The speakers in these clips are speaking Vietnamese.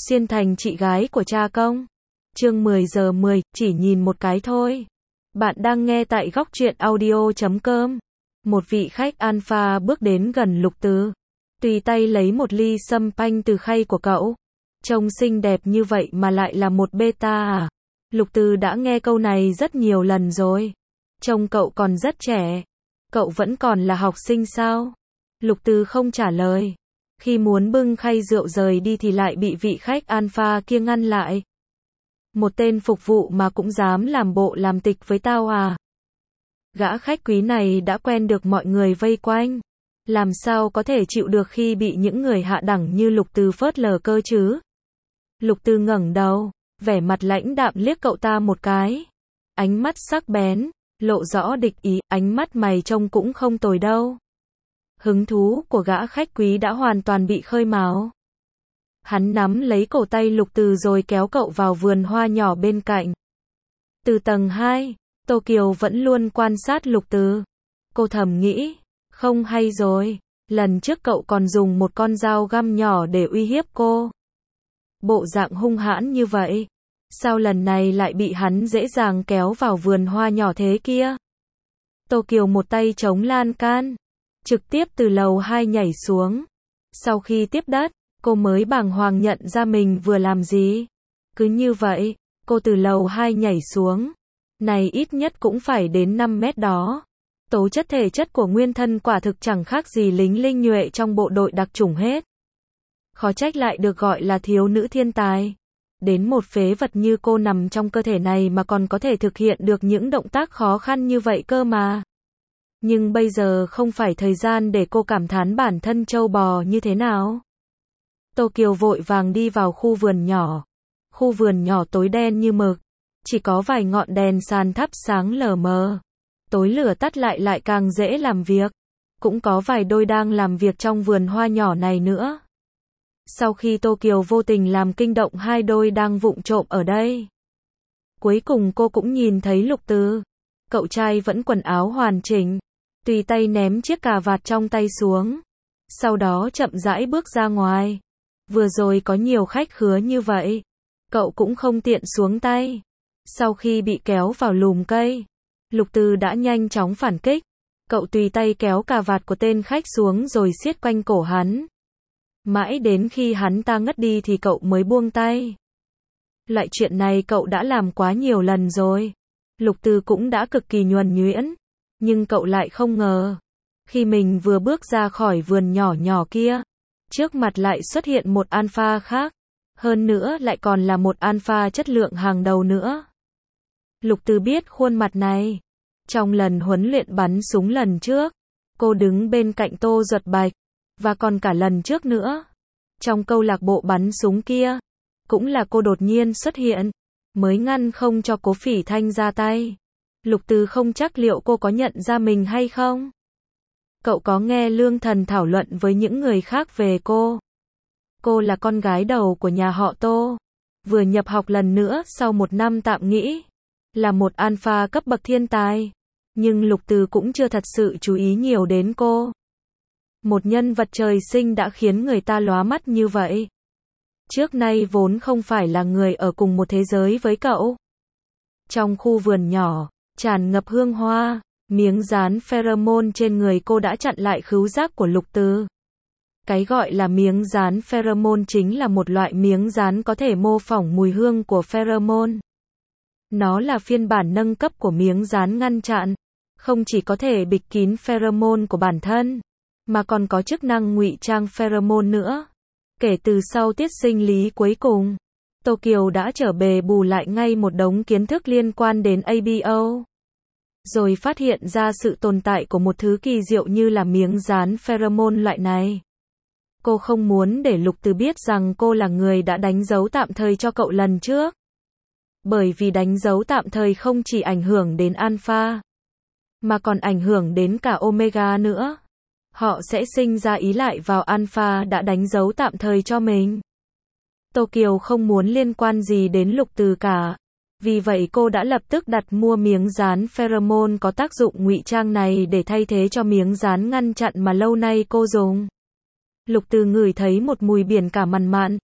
Xuyên thành chị gái của cha công. Chương 10 giờ 10, chỉ nhìn một cái thôi. Bạn đang nghe tại góc truyện audio.com. Một vị khách alpha bước đến gần Lục Từ. Tùy tay lấy một ly sâm panh từ khay của cậu. Trông xinh đẹp như vậy mà lại là một beta à? Lục Từ đã nghe câu này rất nhiều lần rồi. Trông cậu còn rất trẻ. Cậu vẫn còn là học sinh sao? Lục Từ không trả lời. Khi muốn bưng khay rượu rời đi thì lại bị vị khách alpha kia ngăn lại. Một tên phục vụ mà cũng dám làm bộ làm tịch với tao à? Gã khách quý này đã quen được mọi người vây quanh. Làm sao có thể chịu được khi bị những người hạ đẳng như Lục Từ phớt lờ cơ chứ? Lục Từ ngẩng đầu, vẻ mặt lãnh đạm liếc cậu ta một cái. Ánh mắt sắc bén, lộ rõ địch ý, ánh mắt mày trông cũng không tồi đâu. Hứng thú của gã khách quý đã hoàn toàn bị khơi mào. Hắn nắm lấy cổ tay Lục Từ rồi kéo cậu vào vườn hoa nhỏ bên cạnh. Từ tầng 2, Tô Kiều vẫn luôn quan sát Lục Từ. Cô thầm nghĩ, không hay rồi, lần trước cậu còn dùng một con dao găm nhỏ để uy hiếp cô. Bộ dạng hung hãn như vậy, sao lần này lại bị hắn dễ dàng kéo vào vườn hoa nhỏ thế kia? Tô Kiều một tay chống lan can, trực tiếp từ lầu 2 nhảy xuống. Sau khi tiếp đất, cô mới bàng hoàng nhận ra mình vừa làm gì. Cứ như vậy, cô từ lầu 2 nhảy xuống. Này ít nhất cũng phải đến 5 mét đó. Tố chất thể chất của nguyên thân quả thực chẳng khác gì lính linh nhuệ trong bộ đội đặc chủng hết. Khó trách lại được gọi là thiếu nữ thiên tài. Đến một phế vật như cô nằm trong cơ thể này mà còn có thể thực hiện được những động tác khó khăn như vậy cơ mà. Nhưng bây giờ không phải thời gian để cô cảm thán bản thân trâu bò như thế nào. Tô Kiều vội vàng đi vào khu vườn nhỏ. Khu vườn nhỏ tối đen như mực. Chỉ có vài ngọn đèn sàn thắp sáng lờ mờ. Tối lửa tắt lại càng dễ làm việc. Cũng có vài đôi đang làm việc trong vườn hoa nhỏ này nữa. Sau khi Tô Kiều vô tình làm kinh động hai đôi đang vụng trộm ở đây. Cuối cùng cô cũng nhìn thấy Lục Từ. Cậu trai vẫn quần áo hoàn chỉnh. Tùy tay ném chiếc cà vạt trong tay xuống. Sau đó chậm rãi bước ra ngoài. Vừa rồi có nhiều khách khứa như vậy. Cậu cũng không tiện xuống tay. Sau khi bị kéo vào lùm cây, Lục Từ đã nhanh chóng phản kích. Cậu tùy tay kéo cà vạt của tên khách xuống rồi siết quanh cổ hắn. Mãi đến khi hắn ta ngất đi thì cậu mới buông tay. Loại chuyện này cậu đã làm quá nhiều lần rồi. Lục Từ cũng đã cực kỳ nhuần nhuyễn. Nhưng cậu lại không ngờ. Khi mình vừa bước ra khỏi vườn nhỏ nhỏ kia, trước mặt lại xuất hiện một alpha khác. Hơn nữa lại còn là một alpha chất lượng hàng đầu nữa. Lục Từ biết khuôn mặt này. Trong lần huấn luyện bắn súng lần trước, cô đứng bên cạnh Tô Duật Bạch. Và còn cả lần trước nữa. Trong câu lạc bộ bắn súng kia, cũng là cô đột nhiên xuất hiện, mới ngăn không cho Cố Phỉ Thanh ra tay. Lục Từ không chắc liệu cô có nhận ra mình hay không. Cậu có nghe Lương Thần thảo luận với những người khác về cô. Cô là con gái đầu của nhà họ Tô. Vừa nhập học lần nữa sau một năm tạm nghỉ. Là một alpha cấp bậc thiên tài. Nhưng Lục Từ cũng chưa thật sự chú ý nhiều đến cô. Một nhân vật trời sinh đã khiến người ta lóa mắt như vậy. Trước nay vốn không phải là người ở cùng một thế giới với cậu. Trong khu vườn nhỏ, tràn ngập hương hoa, miếng dán pheromone trên người cô đã chặn lại khứu giác của Lục Từ. Cái gọi là miếng dán pheromone chính là một loại miếng dán có thể mô phỏng mùi hương của pheromone. Nó là phiên bản nâng cấp của miếng dán ngăn chặn, không chỉ có thể bịt kín pheromone của bản thân, mà còn có chức năng ngụy trang pheromone nữa. Kể từ sau tiết sinh lý cuối cùng, Tô Kiều đã trở bề bù lại ngay một đống kiến thức liên quan đến ABO. Rồi phát hiện ra sự tồn tại của một thứ kỳ diệu như là miếng dán pheromone loại này. Cô không muốn để Lục Từ biết rằng cô là người đã đánh dấu tạm thời cho cậu lần trước. Bởi vì đánh dấu tạm thời không chỉ ảnh hưởng đến alpha, mà còn ảnh hưởng đến cả omega nữa. Họ sẽ sinh ra ý lại vào alpha đã đánh dấu tạm thời cho mình. Tô Kiều không muốn liên quan gì đến Lục Từ cả. Vì vậy cô đã lập tức đặt mua miếng dán pheromone có tác dụng ngụy trang này để thay thế cho miếng dán ngăn chặn mà lâu nay cô dùng. Lục Từ ngửi thấy một mùi biển cả mằn mặn,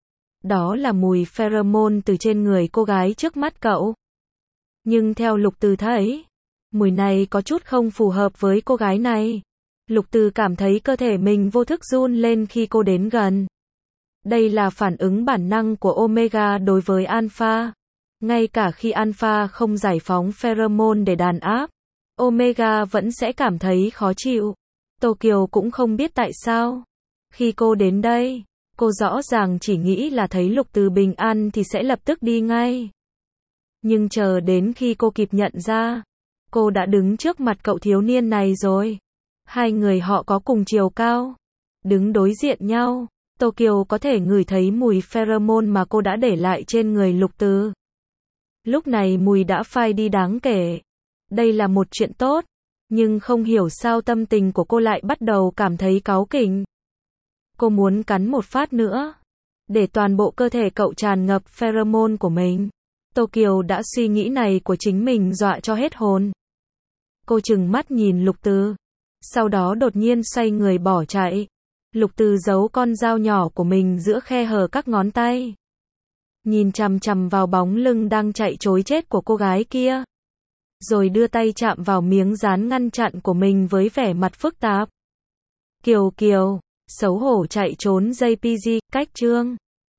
Đó là mùi pheromone từ trên người cô gái trước mắt cậu. Nhưng theo Lục Từ thấy, mùi này có chút không phù hợp với cô gái này. Lục Từ cảm thấy cơ thể mình vô thức run lên khi cô đến gần. Đây là phản ứng bản năng của Omega đối với Alpha. Ngay cả khi Alpha không giải phóng pheromone để đàn áp, Omega vẫn sẽ cảm thấy khó chịu. Tokyo cũng không biết tại sao. Khi cô đến đây, cô rõ ràng chỉ nghĩ là thấy Lục Từ bình an thì sẽ lập tức đi ngay. Nhưng chờ đến khi cô kịp nhận ra, cô đã đứng trước mặt cậu thiếu niên này rồi. Hai người họ có cùng chiều cao, đứng đối diện nhau. Tokyo có thể ngửi thấy mùi pheromone mà cô đã để lại trên người Lục Từ. Lúc này mùi đã phai đi đáng kể. Đây là một chuyện tốt, nhưng không hiểu sao tâm tình của cô lại bắt đầu cảm thấy cáu kỉnh. Cô muốn cắn một phát nữa, để toàn bộ cơ thể cậu tràn ngập pheromone của mình. Tokyo đã suy nghĩ này của chính mình dọa cho hết hồn. Cô trừng mắt nhìn Lục Từ, sau đó đột nhiên xoay người bỏ chạy. Lục Từ giấu con dao nhỏ của mình giữa khe hở các ngón tay, nhìn chằm chằm vào bóng lưng đang chạy trối chết của cô gái kia, rồi đưa tay chạm vào miếng dán ngăn chặn của mình với vẻ mặt phức tạp. Kiều Kiều, xấu hổ chạy trốn JPG, cách chương.